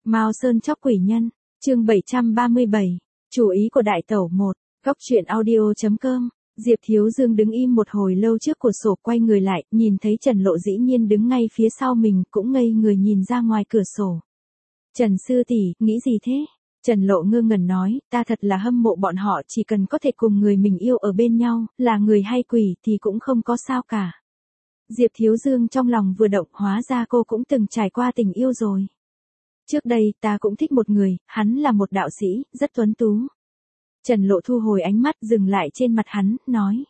Mao Sơn chóc quỷ nhân, chương 737, chủ ý của đại tẩu 1, góc truyện audio.com. Diệp Thiếu Dương đứng im một hồi lâu trước cửa sổ, quay người lại, nhìn thấy Trần Lộ dĩ nhiên đứng ngay phía sau mình, cũng ngây người nhìn ra ngoài cửa sổ. Trần sư tỷ, nghĩ gì thế? Trần Lộ ngơ ngẩn nói, ta thật là hâm mộ bọn họ, chỉ cần có thể cùng người mình yêu ở bên nhau, là người hay quỷ thì cũng không có sao cả. Diệp Thiếu Dương trong lòng vừa động, hóa ra cô cũng từng trải qua tình yêu rồi. Trước đây, ta cũng thích một người, hắn là một đạo sĩ, rất tuấn tú. Trần Lộ thu hồi ánh mắt, dừng lại trên mặt hắn, nói.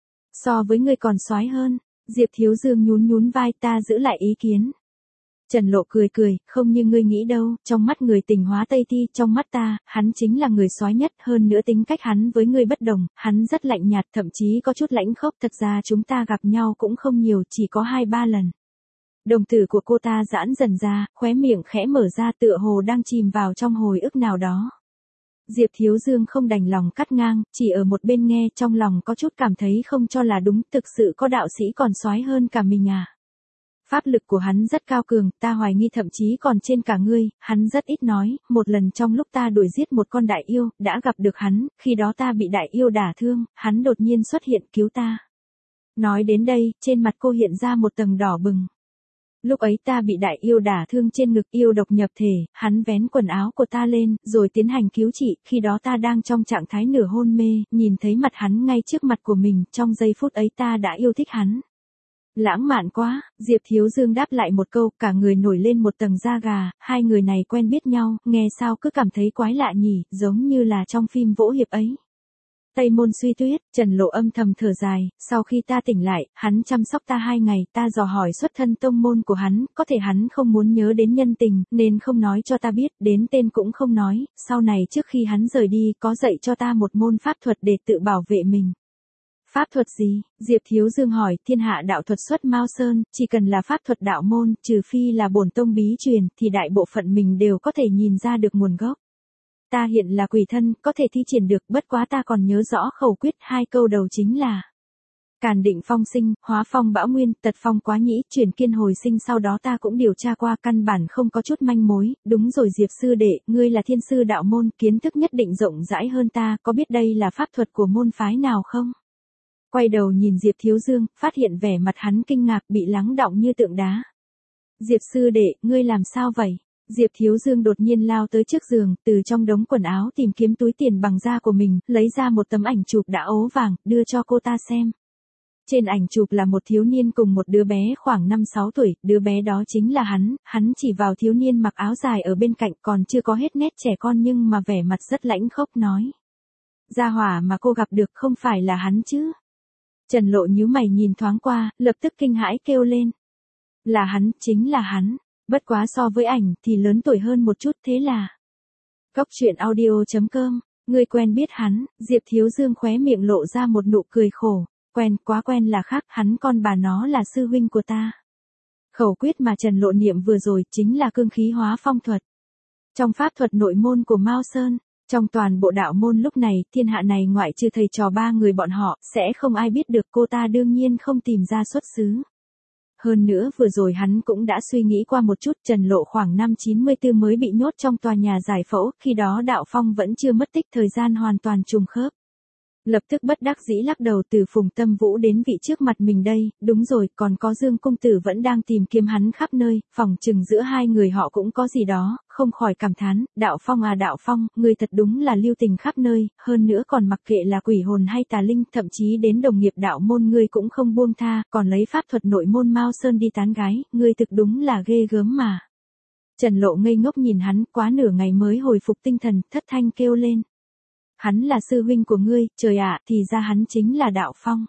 So với ngươi còn soái hơn. Diệp Thiếu Dương nhún vai, ta giữ lại ý kiến. Trần Lộ cười, không như ngươi nghĩ đâu, trong mắt người tình hóa Tây Thi, trong mắt ta, hắn chính là người soái nhất, hơn nữa tính cách hắn với ngươi bất đồng, hắn rất lạnh nhạt, thậm chí có chút lãnh khốc, thật ra chúng ta gặp nhau cũng không nhiều, chỉ có 2-3 lần. Đồng tử của cô ta giãn dần ra, khóe miệng khẽ mở ra, tựa hồ đang chìm vào trong hồi ức nào đó. Diệp Thiếu Dương không đành lòng cắt ngang, chỉ ở một bên nghe, trong lòng có chút cảm thấy không cho là đúng, thực sự có đạo sĩ còn soái hơn cả mình à. Pháp lực của hắn rất cao cường, ta hoài nghi thậm chí còn trên cả ngươi, hắn rất ít nói, một lần trong lúc ta đuổi giết một con đại yêu, đã gặp được hắn, khi đó ta bị đại yêu đả thương, hắn đột nhiên xuất hiện cứu ta. Nói đến đây, trên mặt cô hiện ra một tầng đỏ bừng. Lúc ấy ta bị đại yêu đả thương trên ngực, yêu độc nhập thể, hắn vén quần áo của ta lên, rồi tiến hành cứu trị, khi đó ta đang trong trạng thái nửa hôn mê, nhìn thấy mặt hắn ngay trước mặt của mình, trong giây phút ấy ta đã yêu thích hắn. Lãng mạn quá, Diệp Thiếu Dương đáp lại một câu, cả người nổi lên một tầng da gà, hai người này quen biết nhau, nghe sao cứ cảm thấy quái lạ nhỉ, giống như là trong phim võ hiệp ấy. Tây Môn Suy Tuyết, Trần Lộ âm thầm thở dài, sau khi ta tỉnh lại, hắn chăm sóc ta 2 ngày, ta dò hỏi xuất thân tông môn của hắn, có thể hắn không muốn nhớ đến nhân tình, nên không nói cho ta biết, đến tên cũng không nói, sau này trước khi hắn rời đi, có dạy cho ta một môn pháp thuật để tự bảo vệ mình. Pháp thuật gì? Diệp Thiếu Dương hỏi, thiên hạ đạo thuật xuất Mao Sơn, chỉ cần là pháp thuật đạo môn, trừ phi là bổn tông bí truyền, thì đại bộ phận mình đều có thể nhìn ra được nguồn gốc. Ta hiện là quỷ thân, có thể thi triển được, bất quá ta còn nhớ rõ khẩu quyết, 2 câu đầu chính là Càn định phong sinh, hóa phong bão nguyên, tật phong quá nhĩ, chuyển kiên hồi sinh, sau đó ta cũng điều tra qua, căn bản không có chút manh mối. Đúng rồi Diệp sư đệ, ngươi là thiên sư đạo môn, kiến thức nhất định rộng rãi hơn ta, có biết đây là pháp thuật của môn phái nào không? Quay đầu nhìn Diệp Thiếu Dương, phát hiện vẻ mặt hắn kinh ngạc, bị lắng đọng như tượng đá. Diệp sư đệ, ngươi làm sao vậy? Diệp Thiếu Dương đột nhiên lao tới trước giường, từ trong đống quần áo tìm kiếm túi tiền bằng da của mình, lấy ra một tấm ảnh chụp đã ố vàng, đưa cho cô ta xem. Trên ảnh chụp là một thiếu niên cùng một đứa bé khoảng 5-6 tuổi, đứa bé đó chính là hắn chỉ vào thiếu niên mặc áo dài ở bên cạnh, còn chưa có hết nét trẻ con nhưng mà vẻ mặt rất lãnh khốc, nói. Gia hỏa mà cô gặp được không phải là hắn chứ? Trần Lộ nhíu mày nhìn thoáng qua, lập tức kinh hãi kêu lên. Là hắn, chính là hắn. Bất quá so với ảnh thì lớn tuổi hơn một chút, thế là. Góc truyện audio.com, người quen biết hắn, Diệp Thiếu Dương khóe miệng lộ ra một nụ cười khổ. Quen, quá quen là khác, hắn con bà nó là sư huynh của ta. Khẩu quyết mà Trần Lộ niệm vừa rồi chính là cương khí hóa phong thuật. Trong pháp thuật nội môn của Mao Sơn, trong toàn bộ đạo môn lúc này, thiên hạ này ngoại trừ thầy trò 3 người bọn họ, sẽ không ai biết được, cô ta đương nhiên không tìm ra xuất xứ. Hơn nữa vừa rồi hắn cũng đã suy nghĩ qua một chút, Trần Lộ khoảng năm 94 mới bị nhốt trong tòa nhà giải phẫu, khi đó đạo phong vẫn chưa mất tích, thời gian hoàn toàn trùng khớp. Lập tức bất đắc dĩ lắc đầu, từ Phùng Tâm Vũ đến vị trước mặt mình đây, đúng rồi, còn có Dương Công Tử vẫn đang tìm kiếm hắn khắp nơi, phòng chừng giữa hai người họ cũng có gì đó, không khỏi cảm thán, đạo phong à đạo phong, người thật đúng là lưu tình khắp nơi, hơn nữa còn mặc kệ là quỷ hồn hay tà linh, thậm chí đến đồng nghiệp đạo môn ngươi cũng không buông tha, còn lấy pháp thuật nội môn Mao Sơn đi tán gái, ngươi thực đúng là ghê gớm mà. Trần Lộ ngây ngốc nhìn hắn, quá nửa ngày mới hồi phục tinh thần, thất thanh kêu lên. Hắn là sư huynh của ngươi, trời ạ, thì ra hắn chính là Đạo Phong.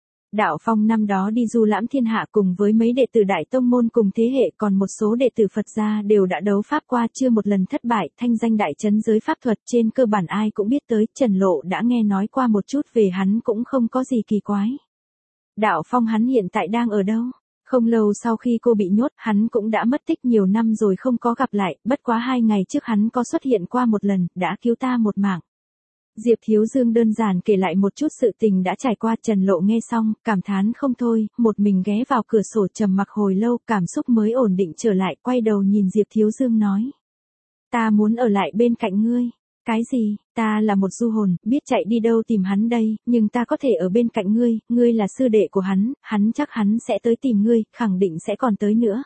Đạo Phong năm đó đi du lãm thiên hạ cùng với mấy đệ tử Đại Tông Môn cùng thế hệ, còn một số đệ tử Phật gia đều đã đấu pháp qua, chưa một lần thất bại, thanh danh đại trấn giới pháp thuật, trên cơ bản ai cũng biết tới, Trần Lộ đã nghe nói qua một chút về hắn cũng không có gì kỳ quái. Đạo Phong hắn hiện tại đang ở đâu? Không lâu sau khi cô bị nhốt, hắn cũng đã mất tích nhiều năm rồi không có gặp lại, bất quá 2 ngày trước hắn có xuất hiện qua một lần, đã cứu ta một mạng. Diệp Thiếu Dương đơn giản kể lại một chút sự tình đã trải qua. Trần Lộ nghe xong, cảm thán không thôi, một mình ghé vào cửa sổ trầm mặc hồi lâu, cảm xúc mới ổn định trở lại, quay đầu nhìn Diệp Thiếu Dương nói. Ta muốn ở lại bên cạnh ngươi. Cái gì, ta là một du hồn, biết chạy đi đâu tìm hắn đây, nhưng ta có thể ở bên cạnh ngươi, ngươi là sư đệ của hắn chắc hắn sẽ tới tìm ngươi, khẳng định sẽ còn tới nữa.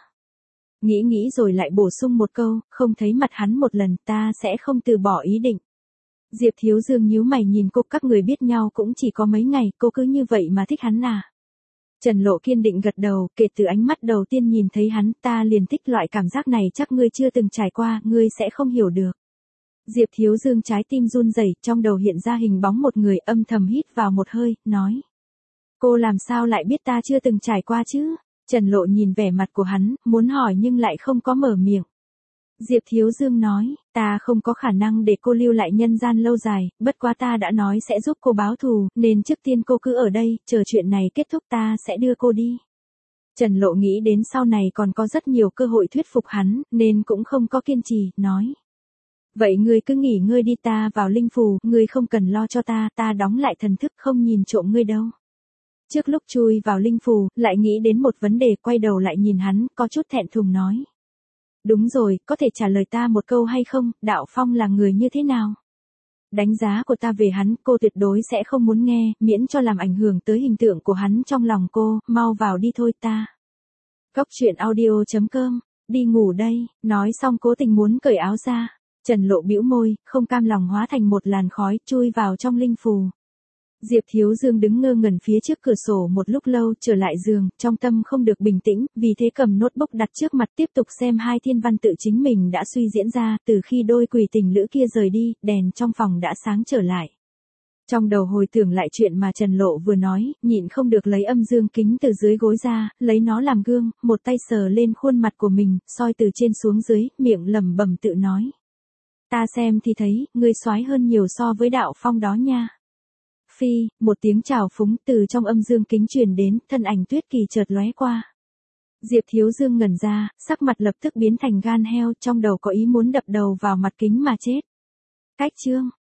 Nghĩ rồi lại bổ sung một câu, không thấy mặt hắn một lần, ta sẽ không từ bỏ ý định. Diệp Thiếu Dương nhíu mày nhìn cô, các người biết nhau cũng chỉ có mấy ngày, cô cứ như vậy mà thích hắn à? Trần Lộ kiên định gật đầu, kể từ ánh mắt đầu tiên nhìn thấy hắn, ta liền thích loại cảm giác này, chắc ngươi chưa từng trải qua, ngươi sẽ không hiểu được. Diệp Thiếu Dương trái tim run rẩy, trong đầu hiện ra hình bóng một người, âm thầm hít vào một hơi, nói. Cô làm sao lại biết ta chưa từng trải qua chứ? Trần Lộ nhìn vẻ mặt của hắn, muốn hỏi nhưng lại không có mở miệng. Diệp Thiếu Dương nói, ta không có khả năng để cô lưu lại nhân gian lâu dài, bất quá ta đã nói sẽ giúp cô báo thù, nên trước tiên cô cứ ở đây, chờ chuyện này kết thúc ta sẽ đưa cô đi. Trần Lộ nghĩ đến sau này còn có rất nhiều cơ hội thuyết phục hắn, nên cũng không có kiên trì, nói. Vậy ngươi cứ nghỉ ngơi đi, ta vào linh phù, ngươi không cần lo cho ta đóng lại thần thức không nhìn trộm ngươi đâu. Trước lúc chui vào linh phù, lại nghĩ đến một vấn đề, quay đầu lại nhìn hắn, có chút thẹn thùng nói. Đúng rồi, có thể trả lời ta một câu hay không, Đạo Phong là người như thế nào? Đánh giá của ta về hắn, cô tuyệt đối sẽ không muốn nghe, miễn cho làm ảnh hưởng tới hình tượng của hắn trong lòng cô, mau vào đi thôi ta. Góc truyện audio.com, đi ngủ đây, nói xong cố tình muốn cởi áo ra. Trần Lộ bĩu môi, không cam lòng hóa thành một làn khói, chui vào trong linh phù. Diệp Thiếu Dương đứng ngơ ngẩn phía trước cửa sổ một lúc lâu, trở lại giường, trong tâm không được bình tĩnh, vì thế cầm notebook đặt trước mặt tiếp tục xem hai thiên văn tự chính mình đã suy diễn ra, từ khi đôi quỷ tình lữ kia rời đi, đèn trong phòng đã sáng trở lại. Trong đầu hồi tưởng lại chuyện mà Trần Lộ vừa nói, nhịn không được lấy âm dương kính từ dưới gối ra, lấy nó làm gương, một tay sờ lên khuôn mặt của mình, soi từ trên xuống dưới, miệng lẩm bẩm tự nói. Ta xem thì thấy, ngươi soái hơn nhiều so với Đạo Phong đó nha. Phi, một tiếng chào phúng từ trong âm dương kính truyền đến, thân ảnh Tuyết Kỳ chợt lóe qua. Diệp Thiếu Dương ngẩn ra, sắc mặt lập tức biến thành gan heo, trong đầu có ý muốn đập đầu vào mặt kính mà chết. Cách chương